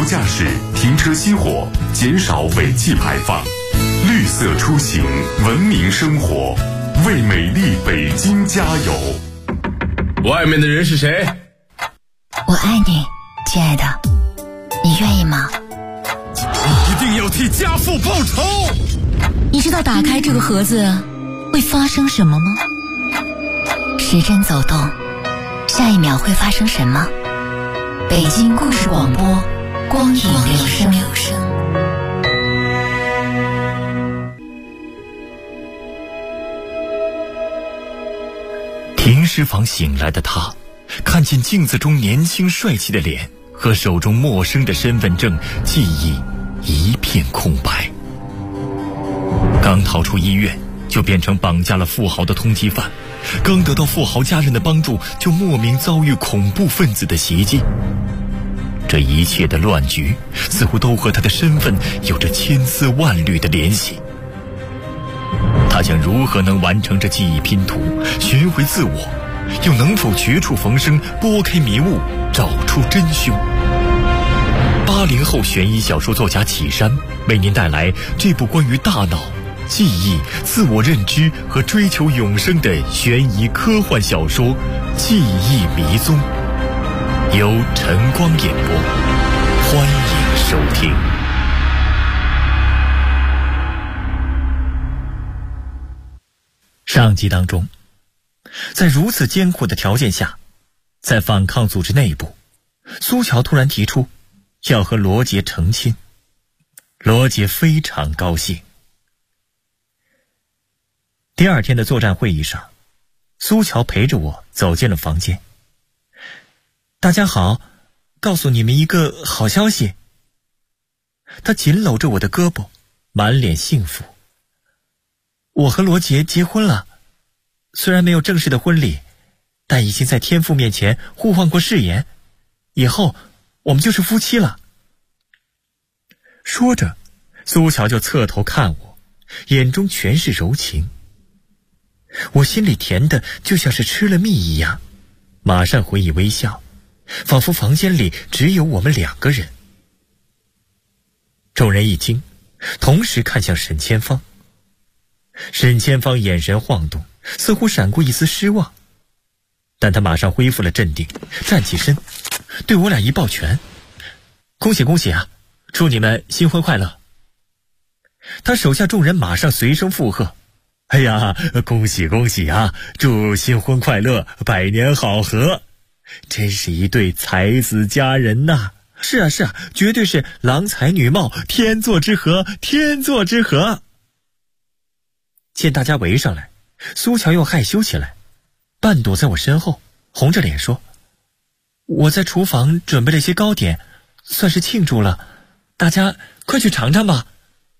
驾驶、停车熄火，减少尾气排放。绿色出行，文明生活，为美丽北京加油。 外面的人是谁？ 我爱你，亲爱的，你愿意吗？ 你一定要替家父报仇。 你知道打开这个盒子会发生什么吗？时针走动，下一秒会发生什么？北京故事广播，光影留声。 停尸房醒来的他，看见镜子中年轻帅气的脸和手中陌生的身份证，记忆一片空白。刚逃出医院，就变成绑架了富豪的通缉犯；刚得到富豪家人的帮助，就莫名遭遇恐怖分子的袭击。这一切的乱局，似乎都和他的身份有着千丝万缕的联系。他将如何能完成这记忆拼图，寻回自我，又能否绝处逢生，拨开迷雾，找出真凶？80后悬疑小说作家启山为您带来这部关于大脑、记忆、自我认知和追求永生的悬疑科幻小说《记忆迷踪》，由晨光演播，欢迎收听。上集当中，在如此艰苦的条件下，在反抗组织内部，苏乔突然提出要和罗杰成亲。罗杰非常高兴。第二天的作战会议上，苏乔陪着我走进了房间。大家好，告诉你们一个好消息。他紧搂着我的胳膊，满脸幸福。我和罗杰结婚了，虽然没有正式的婚礼，但已经在天父面前互换过誓言，以后我们就是夫妻了。说着，苏乔就侧头看我，眼中全是柔情。我心里甜的就像是吃了蜜一样，马上回以微笑，仿佛房间里只有我们两个人。众人一惊，同时看向沈千芳。沈千芳眼神晃动，似乎闪过一丝失望，但他马上恢复了镇定，站起身，对我俩一抱拳：“恭喜恭喜啊，祝你们新婚快乐！”他手下众人马上随声附和：“哎呀，恭喜恭喜啊，祝新婚快乐，百年好合！真是一对才子佳人呐！是啊是啊，绝对是郎才女貌，天作之合，天作之合！”见大家围上来，苏乔又害羞起来，半躲在我身后，红着脸说：“我在厨房准备了些糕点，算是庆祝了，大家快去尝尝吧。”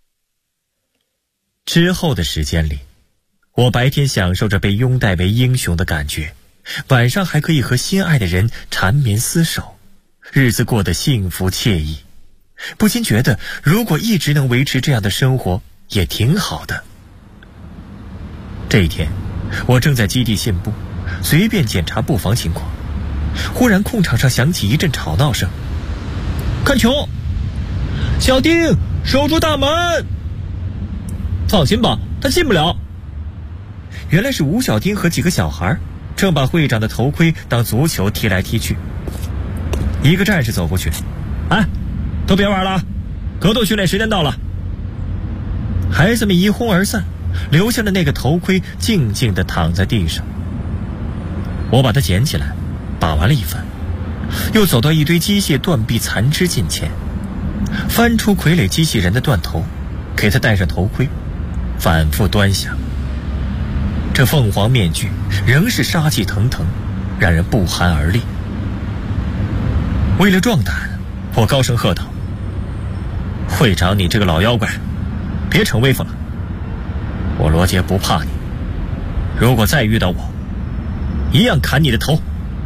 之后的时间里，我白天享受着被拥戴为英雄的感觉，晚上还可以和心爱的人缠绵厮守，日子过得幸福惬意，不禁觉得如果一直能维持这样的生活也挺好的。这一天，我正在基地信步，随便检查布防情况，忽然空场上响起一阵吵闹声：“看球！小丁，守住大门！”“放心吧，他进不了。”原来是吴小丁和几个小孩正把会长的头盔当足球踢来踢去。一个战士走过去：“哎，都别玩了，格斗训练时间到了。”孩子们一哄而散，留下的那个头盔静静地躺在地上。我把它捡起来，把玩了一番，又走到一堆机械断臂残肢近前，翻出傀儡机器人的断头，给他戴上头盔，反复端详。这凤凰面具仍是杀气腾腾，让人不寒而栗。为了壮胆，我高声喝道：“会长，你这个老妖怪，别逞威风了！我罗杰不怕你，如果再遇到我，一样砍你的头。”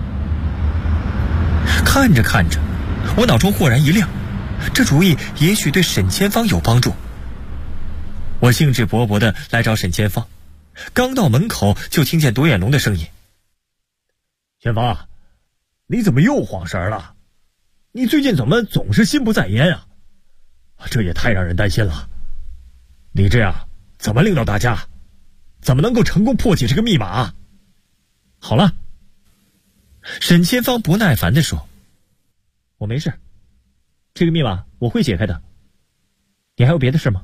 看着看着，我脑中豁然一亮，这主意也许对沈千芳有帮助。我兴致勃勃地来找沈千芳，刚到门口就听见独眼龙的声音：“千芳，你怎么又晃神了？ 你最近怎么总是心不在焉啊？这也太让人担心了。你这样怎么领导大家？怎么能够成功破解这个密码？好了，沈千芳不耐烦地说，我没事，这个密码我会解开的。你还有别的事吗？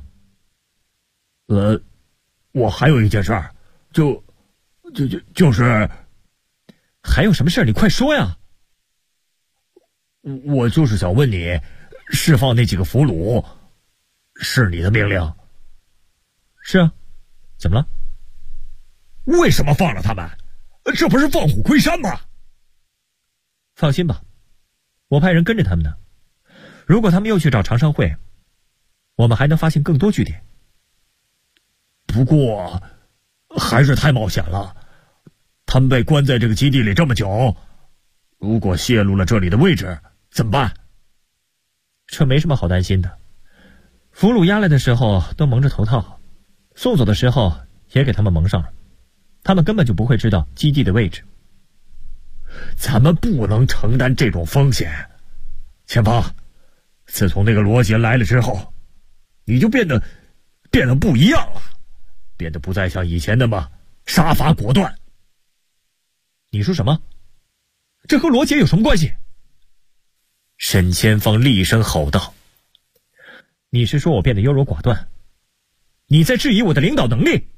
我还有一件事儿，就是还有什么事儿？你快说呀！我就是想问你，释放那几个俘虏是你的命令？是啊，怎么了？为什么放了他们？这不是放虎归山吗？放心吧，我派人跟着他们呢。如果他们又去找常上会，我们还能发现更多据点。不过还是太冒险了，他们被关在这个基地里这么久，如果泄露了这里的位置怎么办？这没什么好担心的，俘虏押来的时候都蒙着头套，送走的时候也给他们蒙上了，他们根本就不会知道基地的位置。咱们不能承担这种风险。前方，自从那个罗杰来了之后，你就变得不一样了，变得不再像以前那么杀伐果断。你说什么？这和罗杰有什么关系？沈千芳厉声吼道，你是说我变得优柔寡断？你在质疑我的领导能力？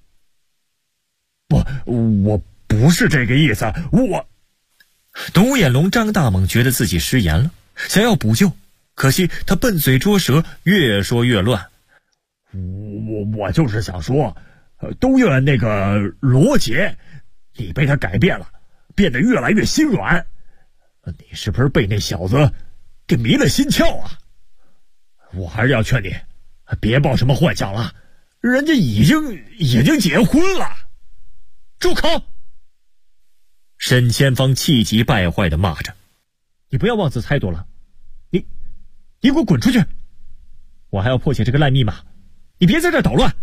我不是这个意思，独眼龙张大猛觉得自己失言了，想要补救，可惜他笨嘴拙舌，越说越乱。我就是想说，都怨那个罗杰，你被他改变了，变得越来越心软。你是不是被那小子给迷了心窍啊？我还是要劝你，别抱什么幻想了，人家已经结婚了。住口！沈千芳气急败坏地骂着，你不要妄自猜度了，你给我滚出去！我还要破解这个烂密码，你别在这捣乱！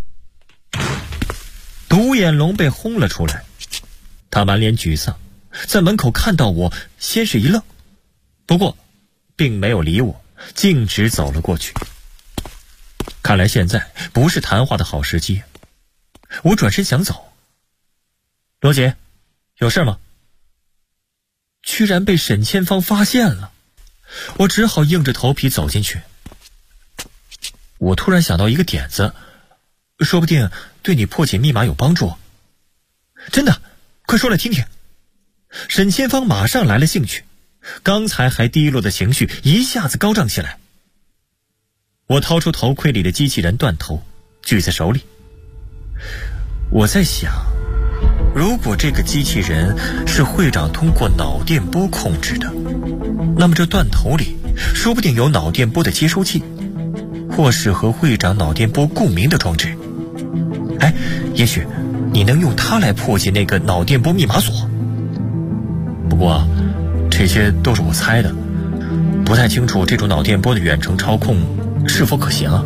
独眼龙被轰了出来，他满脸沮丧，在门口看到我，先是一愣，不过并没有理我，径直走了过去。看来现在不是谈话的好时机。我转身想走，罗姐，有事吗？居然被沈千芳发现了，我只好硬着头皮走进去。我突然想到一个点子，说不定对你破解密码有帮助。真的？快说来听听。沈千芳马上来了兴趣，刚才还低落的情绪一下子高涨起来。我掏出头盔里的机器人断头，举在手里。我在想，如果这个机器人是会长通过脑电波控制的，那么这断头里说不定有脑电波的接收器，或是和会长脑电波共鸣的装置。哎，也许你能用它来破解那个脑电波密码锁。不过这些都是我猜的，不太清楚这种脑电波的远程操控是否可行啊。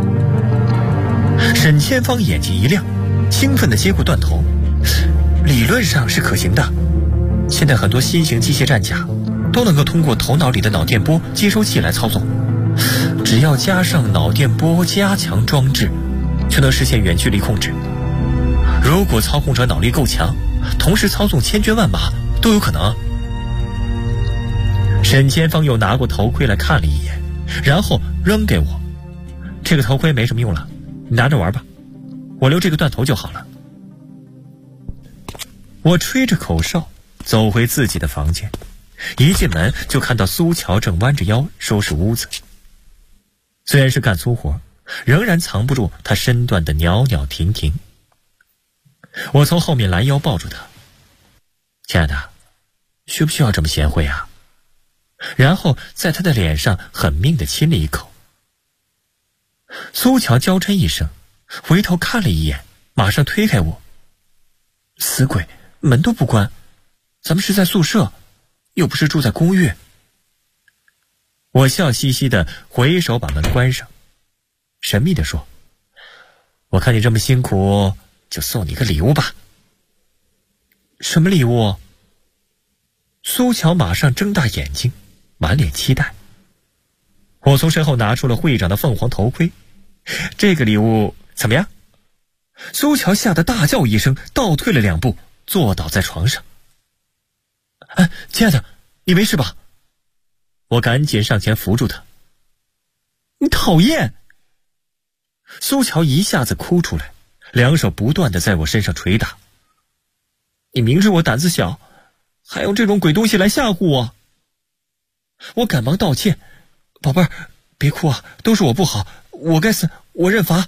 沈千芳眼睛一亮，兴奋地接过断头。理论上是可行的，现在很多新型机械战甲都能够通过头脑里的脑电波接收器来操纵，只要加上脑电波加强装置，就能实现远距离控制。如果操控者脑力够强，同时操纵千军万马都有可能。沈千芳又拿过头盔来看了一眼，然后扔给我，这个头盔没什么用了，你拿着玩吧，我留这个断头就好了。我吹着口哨走回自己的房间，一进门就看到苏乔正弯着腰收拾屋子。虽然是干粗活，仍然藏不住他身段的袅袅婷婷。我从后面拦腰抱住他，亲爱的，需不需要这么贤惠啊？然后在他的脸上狠命地亲了一口。苏乔娇嗔一声，回头看了一眼，马上推开我。死鬼，门都不关，咱们是在宿舍，又不是住在公寓。我笑嘻嘻地回手把门关上，神秘地说，我看你这么辛苦，就送你个礼物吧。什么礼物？苏乔马上睁大眼睛，满脸期待。 我从身后拿出了会长的凤凰头盔，这个礼物怎么样？苏乔吓得大叫一声，倒退了2步，坐倒在床上。亲爱的，你没事吧？我赶紧上前扶住他。你讨厌！苏乔一下子哭出来，两手不断地在我身上捶打。你明知我胆子小，还用这种鬼东西来吓唬我。我赶忙道歉，宝贝儿，别哭啊，都是我不好，我该死，我认罚。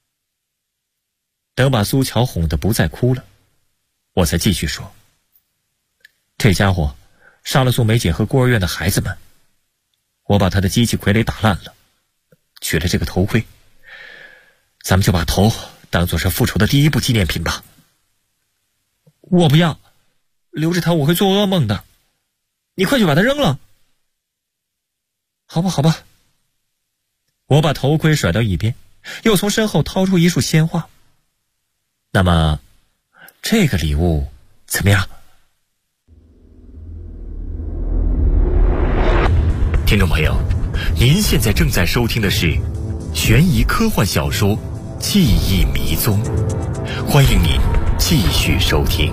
等把苏乔哄得不再哭了，我才继续说，这家伙杀了宋梅姐和孤儿院的孩子们，我把他的机器傀儡打烂了，取了这个头盔，咱们就把头当作是复仇的第一步纪念品吧。我不要，留着它我会做噩梦的，你快去把它扔了。好吧好吧。我把头盔甩到一边，又从身后掏出一束鲜花。那么这个礼物怎么样？听众朋友，您现在正在收听的是悬疑科幻小说《记忆迷踪》，欢迎您继续收听。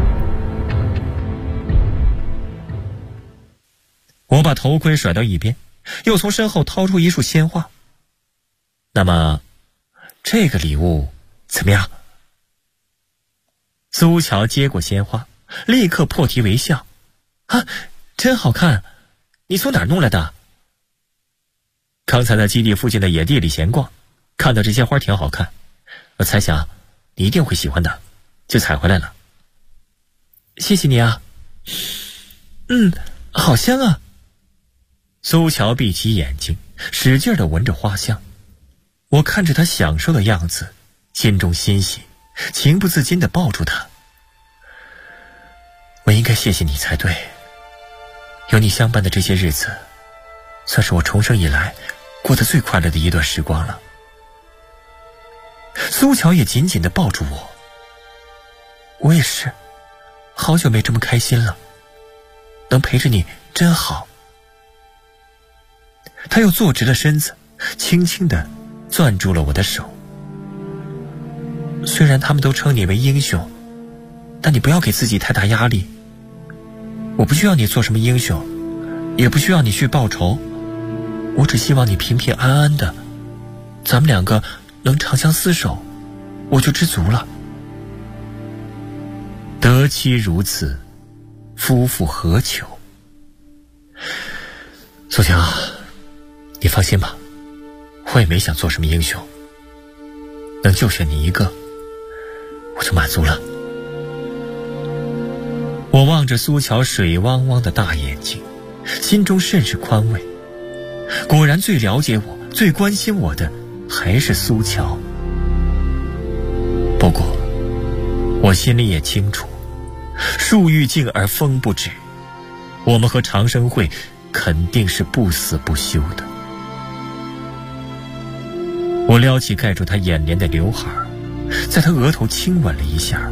我把头盔甩到一边，又从身后掏出一束鲜花。那么这个礼物怎么样？苏乔接过鲜花，立刻破涕为笑。真好看，你从哪儿弄来的？刚才在基地附近的野地里闲逛，看到这些花挺好看，我猜想你一定会喜欢的，就采回来了。谢谢你啊。好香啊。苏乔闭起眼睛，使劲地闻着花香。我看着他享受的样子，心中欣喜，情不自禁地抱住他。我应该谢谢你才对，有你相伴的这些日子，算是我重生以来过得最快乐的一段时光了。苏乔也紧紧地抱住我。我也是，好久没这么开心了，能陪着你真好。他又坐直了身子，轻轻地攥住了我的手。虽然他们都称你为英雄，但你不要给自己太大压力。我不需要你做什么英雄，也不需要你去报仇，我只希望你平平安安的，咱们两个能长相厮守，我就知足了。得妻如此，夫复何求？苏乔，你放心吧，我也没想做什么英雄，能就选你一个，我就满足了。我望着苏乔水汪汪的大眼睛，心中甚是宽慰。果然最了解我，最关心我的还是苏乔。不过我心里也清楚，树欲静而风不止，我们和长生会肯定是不死不休的。我撩起盖住他眼帘的刘海，在他额头亲吻了一下。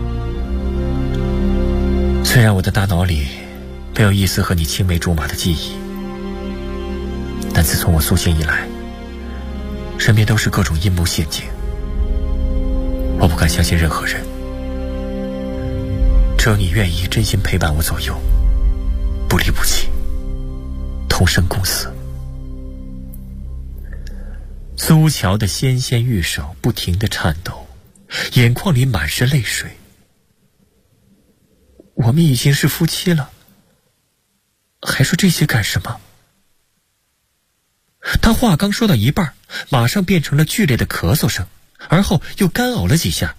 虽然我的大脑里没有一丝和你青梅竹马的记忆，但自从我苏醒以来，身边都是各种阴谋陷阱，我不敢相信任何人。只有你愿意真心陪伴我左右，不离不弃，同生共死。苏乔的纤纤玉手不停地颤抖，眼眶里满是泪水。我们已经是夫妻了，还说这些干什么？他话刚说到一半，马上变成了剧烈的咳嗽声，而后又干呕了几下。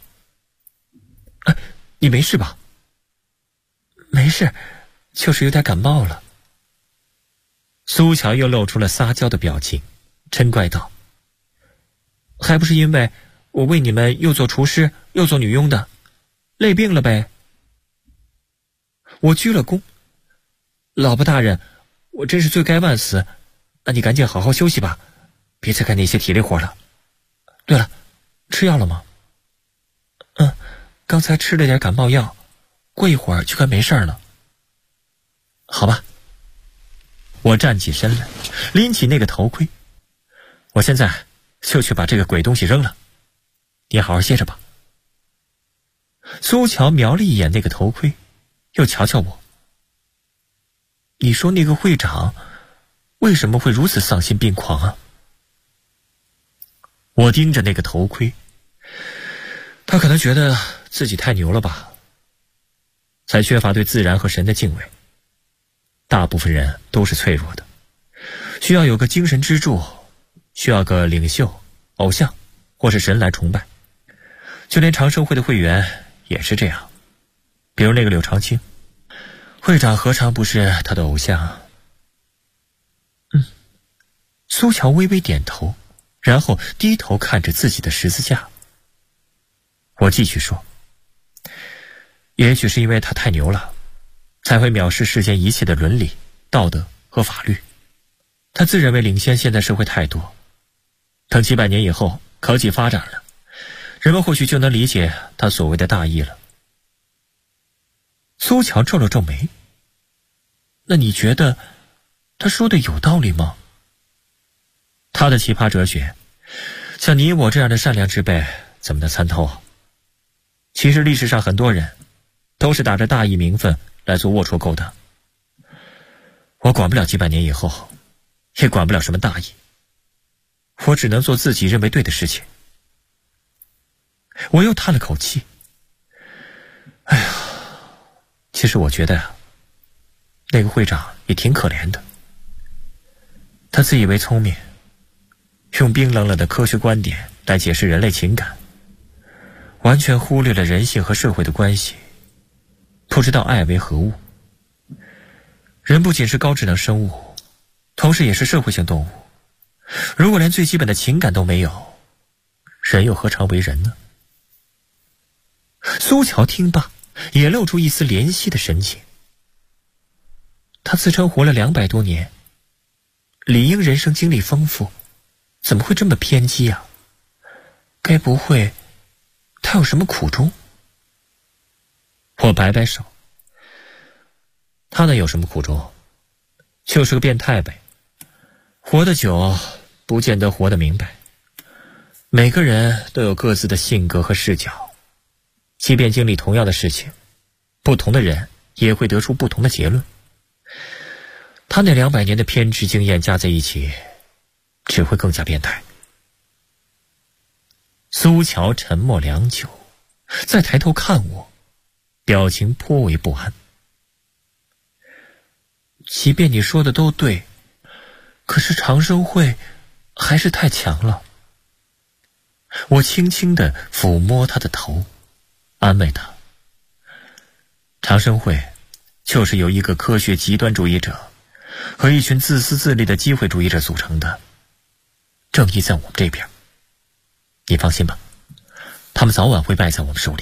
你没事吧？没事，就是有点感冒了。苏乔又露出了撒娇的表情，嗔怪道：还不是因为我为你们又做厨师又做女佣的，累病了呗。我鞠了躬，老婆大人，我真是罪该万死，那你赶紧好好休息吧，别再干那些体力活了。对了，吃药了吗？刚才吃了点感冒药，过一会儿就该没事了。好吧。 我站起身来，拎起那个头盔。我现在就去把这个鬼东西扔了，你好好歇着吧。苏乔瞄了一眼那个头盔，又瞧瞧我。你说那个会长为什么会如此丧心病狂啊？我盯着那个头盔，他可能觉得自己太牛了吧，才缺乏对自然和神的敬畏。大部分人都是脆弱的，需要有个精神支柱，需要个领袖、偶像或是神来崇拜。就连长生会的会员也是这样，比如那个柳长青，会长何尝不是他的偶像？苏乔微微点头，然后低头看着自己的十字架。我继续说，也许是因为他太牛了，才会藐视世间一切的伦理、道德和法律。他自认为领先现代社会太多，等几百年以后科技发展了，人们或许就能理解他所谓的大义了。苏乔皱了皱眉，那你觉得他说的有道理吗？他的奇葩哲学，像你我这样的善良之辈怎么能参透啊？其实历史上很多人都是打着大义名分来做龌龊勾当。我管不了几百年以后，也管不了什么大义，我只能做自己认为对的事情。我又叹了口气，哎呀，其实我觉得呀，那个会长也挺可怜的。他自以为聪明，用冰冷冷的科学观点来解释人类情感，完全忽略了人性和社会的关系，不知道爱为何物。人不仅是高智能生物，同时也是社会性动物。如果连最基本的情感都没有，人又何尝为人呢？苏乔听罢，也露出一丝怜惜的神情。他自称活了200多年，理应人生经历丰富，怎么会这么偏激啊？该不会他有什么苦衷？我摆摆手，他能有什么苦衷？就是个变态呗。活得久，不见得活得明白。每个人都有各自的性格和视角，即便经历同样的事情，不同的人也会得出不同的结论。他那200年的偏执经验加在一起，只会更加变态。苏乔沉默良久，再抬头看我，表情颇为不安。即便你说的都对，可是长生会还是太强了。我轻轻地抚摸他的头，安慰他。长生会就是由一个科学极端主义者和一群自私自利的机会主义者组成的，正义在我们这边，你放心吧，他们早晚会败在我们手里。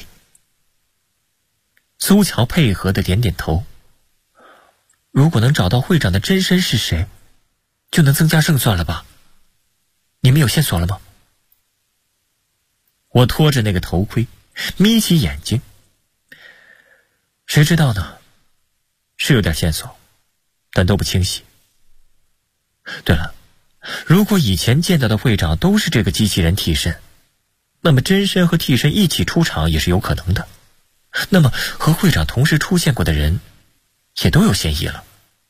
苏乔配合地点点头。如果能找到会长的真身是谁，就能增加胜算了吧？你们有线索了吗？我拖着那个头盔，眯起眼睛。谁知道呢？是有点线索，但都不清晰。对了，如果以前见到的会长都是这个机器人替身，那么真身和替身一起出场也是有可能的。那么和会长同时出现过的人也都有嫌疑了。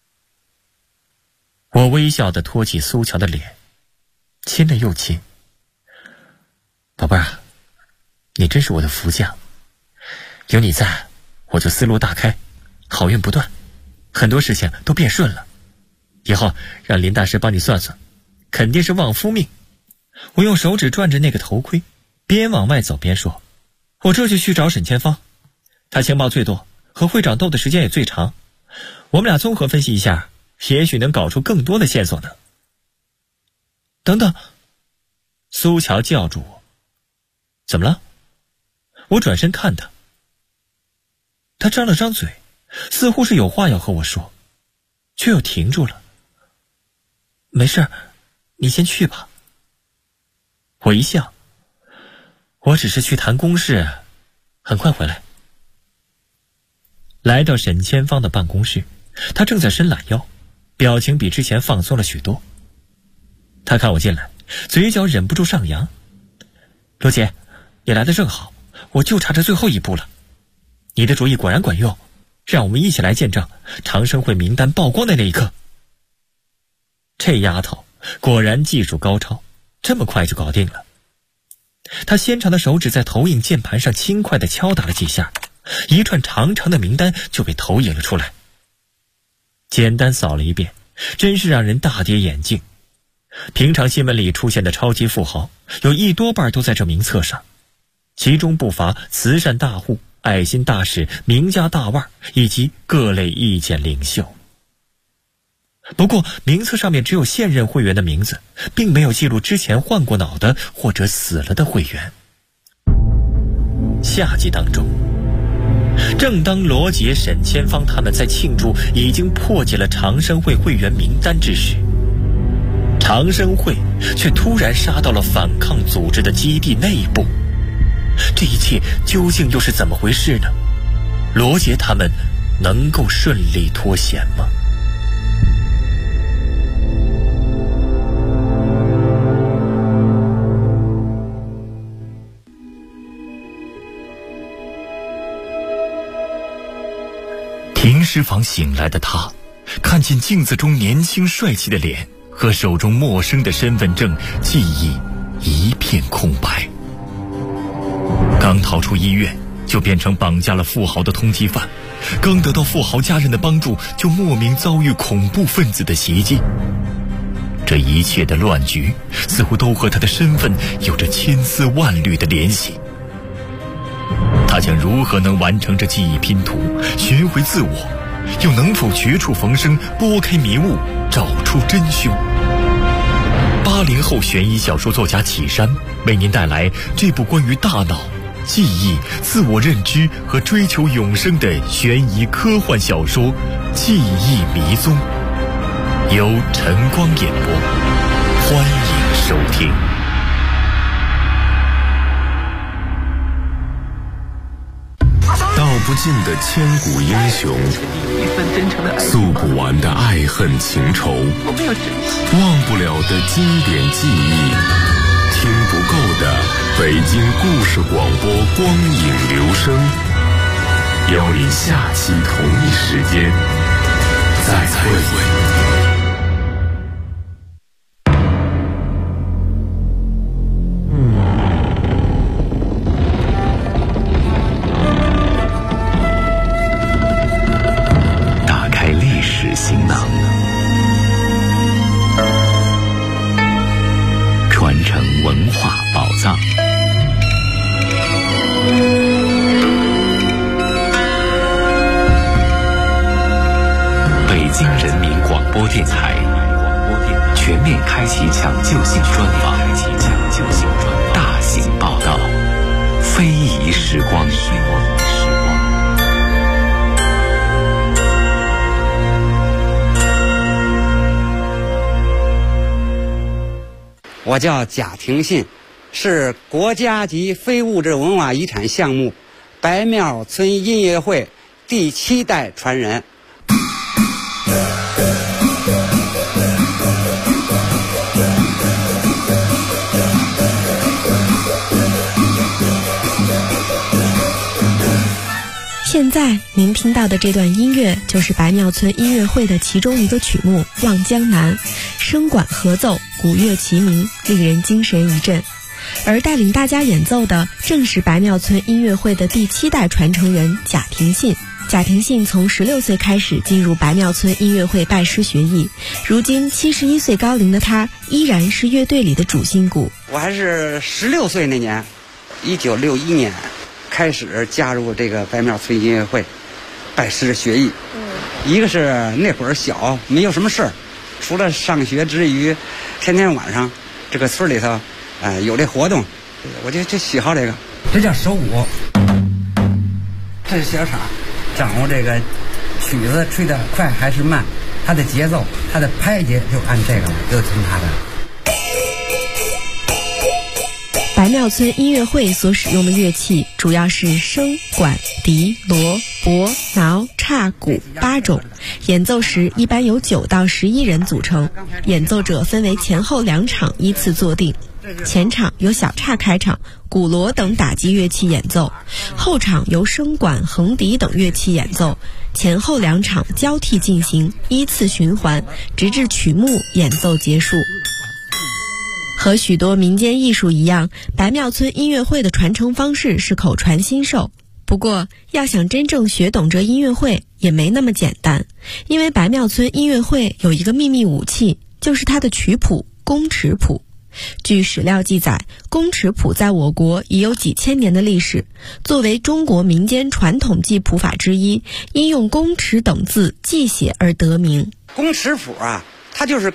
我微笑地托起苏乔的脸，亲了又亲。宝贝儿，你真是我的福将，有你在，我就思路大开，好运不断，很多事情都变顺了。以后让林大师帮你算算，肯定是旺夫命。我用手指转着那个头盔，边往外走边说，我这就去找沈千芳，他情报最多，和会长斗的时间也最长，我们俩综合分析一下，也许能搞出更多的线索呢。等等，苏乔叫住我。怎么了？我转身看他，他张了张嘴，似乎是有话要和我说，却又停住了。没事，你先去吧。我一笑，我只是去谈公事，很快回来。来到沈千芳的办公室，他正在伸懒腰， 表情比之前放松了许多。他看我进来，嘴角忍不住上扬。罗姐，你来得正好，我就差这最后一步了。你的主意果然管用，让我们一起来见证长生会名单曝光的那一刻。这丫头果然技术高超，这么快就搞定了。她纤长的手指在投影键盘上轻快地敲打了几下，一串长长的名单就被投影了出来。简单扫了一遍，真是让人大跌眼镜。平常新闻里出现的超级富豪，有1多半都在这名册上，其中不乏慈善大户、爱心大使、名家大腕以及各类意见领袖。不过名册上面只有现任会员的名字，并没有记录之前换过脑的或者死了的会员。下集当中，正当罗杰、沈千芳他们在庆祝已经破解了长生会会员名单之时，长生会却突然杀到了反抗组织的基地内部。这一切究竟又是怎么回事呢？罗杰他们能够顺利脱险吗？停尸房醒来的他，看见镜子中年轻帅气的脸和手中陌生的身份证，记忆一片空白。刚逃出医院，就变成绑架了富豪的通缉犯，刚得到富豪家人的帮助，就莫名遭遇恐怖分子的袭击。这一切的乱局，似乎都和他的身份有着千丝万缕的联系。他将如何能完成这记忆拼图，寻回自我，又能否绝处逢生，拨开迷雾，找出真凶？80后悬疑小说作家启山为您带来这部关于大脑、记忆、自我认知和追求永生的悬疑科幻小说《记忆迷踪》，由晨光演播，欢迎收听。 道不尽的千古英雄，诉不完的爱恨情仇，忘不了的经典记忆，听不够的北京故事广播光影留声，邀您下期同一时间再会。行囊，传承文化宝藏。北京人民广播电台全面开启抢救性专访，大型报道，非遗时光。 我叫贾廷信，是国家级非物质文化遗产项目白庙村音乐会第7代传人。 现在您听到的这段音乐就是白庙村音乐会的其中一个曲目《望江南》，声管合奏，鼓乐齐鸣，令人精神一振。而带领大家演奏的正是白庙村音乐会的第7代传承人贾廷信。贾廷信从16岁开始进入白庙村音乐会拜师学艺，如今71岁高龄的他依然是乐队里的主心骨。 我还是16岁那年，1961年开始加入这个白庙村音乐会，拜师学艺。一个是那会儿小，没有什么事儿，除了上学之余，天天晚上这个村里头，有这活动，我就喜好这个。这叫手鼓，这是小傻，掌握这个曲子吹得快还是慢，它的节奏，它的拍节就按这个了，就听它的。 白庙村音乐会所使用的乐器主要是笙、管、笛、锣、 钹、挠、叉、鼓8种，演奏时一般由9到11人组成，演奏者分为前后2场依次坐定。前场由小叉开场，鼓锣等打击乐器演奏，后场由笙管、横笛等乐器演奏，前后2场交替进行，依次循环，直至曲目演奏结束。和许多民间艺术一样，白庙村音乐会的传承方式是口传心授。不过，要想真正学懂这音乐会也没那么简单，因为白庙村音乐会有一个秘密武器，就是它的曲谱宫尺谱。据史料记载，宫尺谱在我国已有几千年的历史，作为中国民间传统记谱法之一，因用宫尺等字记写而得名。 宫尺谱啊，它就是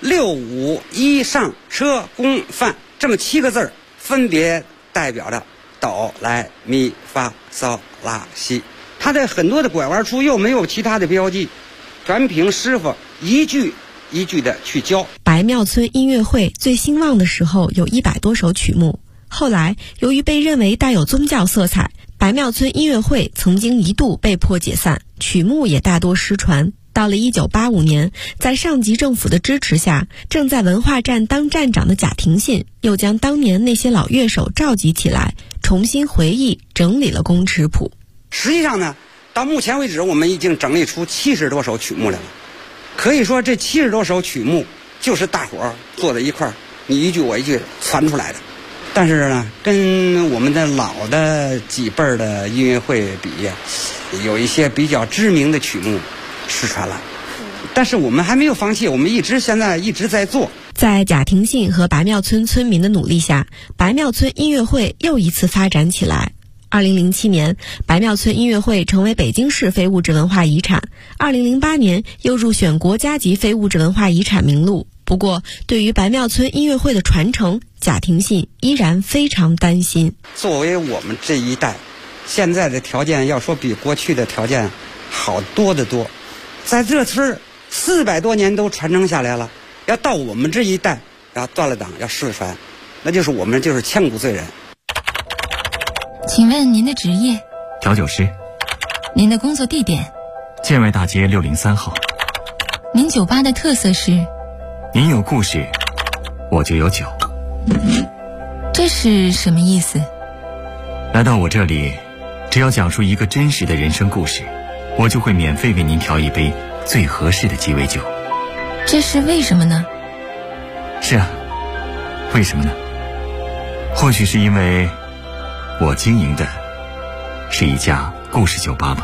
6、5、1上车宫范这么7个字，分别代表着哆来咪发嗦拉西。它在很多的拐弯处又没有其他的标记，全凭师傅一句一句的去教。 白庙村音乐会最兴旺的时候有100多首曲目，后来由于被认为带有宗教色彩，白庙村音乐会曾经一度被迫解散，曲目也大多失传。到了1985年，在上级政府的支持下，正在文化站当站长的贾廷信又将当年那些老乐手召集起来，重新回忆整理了宫尺谱。 实际上呢，到目前为止我们已经整理出70多首曲目来了。可以说这70多首曲目就是大伙儿坐在一块儿，你一句我一句传出来的。但是呢，跟我们的老的几辈儿的音乐会比，有一些比较知名的曲目失传了。但是我们还没有放弃，我们现在一直在做。 在贾廷信和白庙村村民的努力下，白庙村音乐会又一次发展起来。2007年，白庙村音乐会成为北京市非物质文化遗产。2008年又入选国家级非物质文化遗产名录。不过，对于白庙村音乐会的传承，贾廷信依然非常担心。 作为我们这一代，现在的条件要说比过去的条件好多得多。在这村400多年都传承下来了，要到我们这一代要断了档要失传，那就是我们就是千古罪人。 请问您的职业？ 调酒师。 您的工作地点？ 建外大街603号。 您酒吧的特色是？ 您有故事，我就有酒。 这是什么意思？ 来到我这里，只要讲述一个真实的人生故事，我就会免费为您调一杯最合适的鸡尾酒。 这是为什么呢？ 是啊，为什么呢？或许是因为我经营的是一家故事酒吧吧。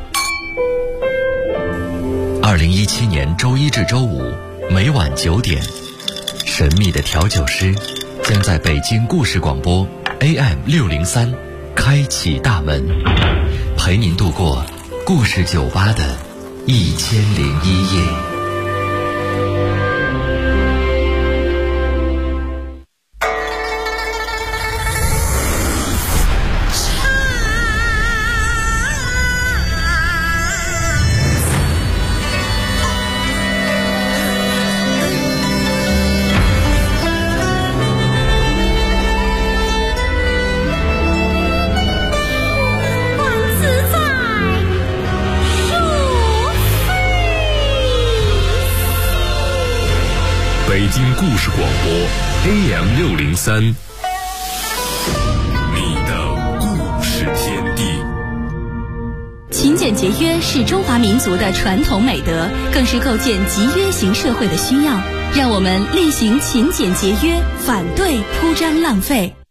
2017年周一至周五每晚9点，神秘的调酒师将在北京故事广播 AM603开启大门，陪您度过故事酒吧的1001夜。 北京故事广播 AM603，你的故事天地。 勤俭节约是中华民族的传统美德，更是构建集约型社会的需要。让我们厉行勤俭节约，反对铺张浪费。